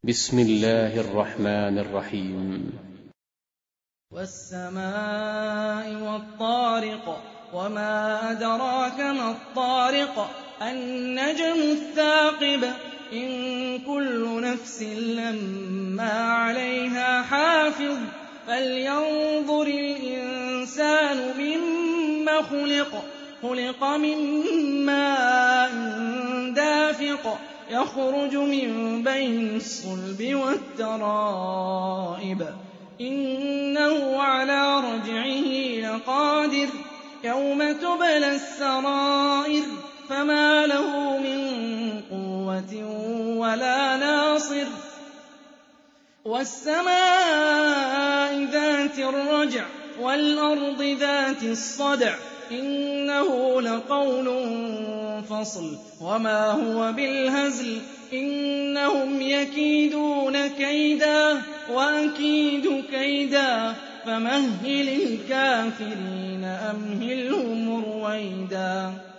بسم الله الرحمن الرحيم. والسماء والطارق وما أدراك ما الطارق النجم الثاقب إن كل نفس لما عليها حافظ فلينظر الإنسان مما خلق من ماء دافق يخرج من بين الصلب والترائب إنه على رجعه لقادر يوم تبلى السرائر فما له من قوة ولا ناصر والسماء ذات الرجع والأرض ذات الصدع إنه لقول فصل وما هو بالهزل إنهم يكيدون كيدا وأكيد كيدا فمهل الكافرين أمهلهم رويدا.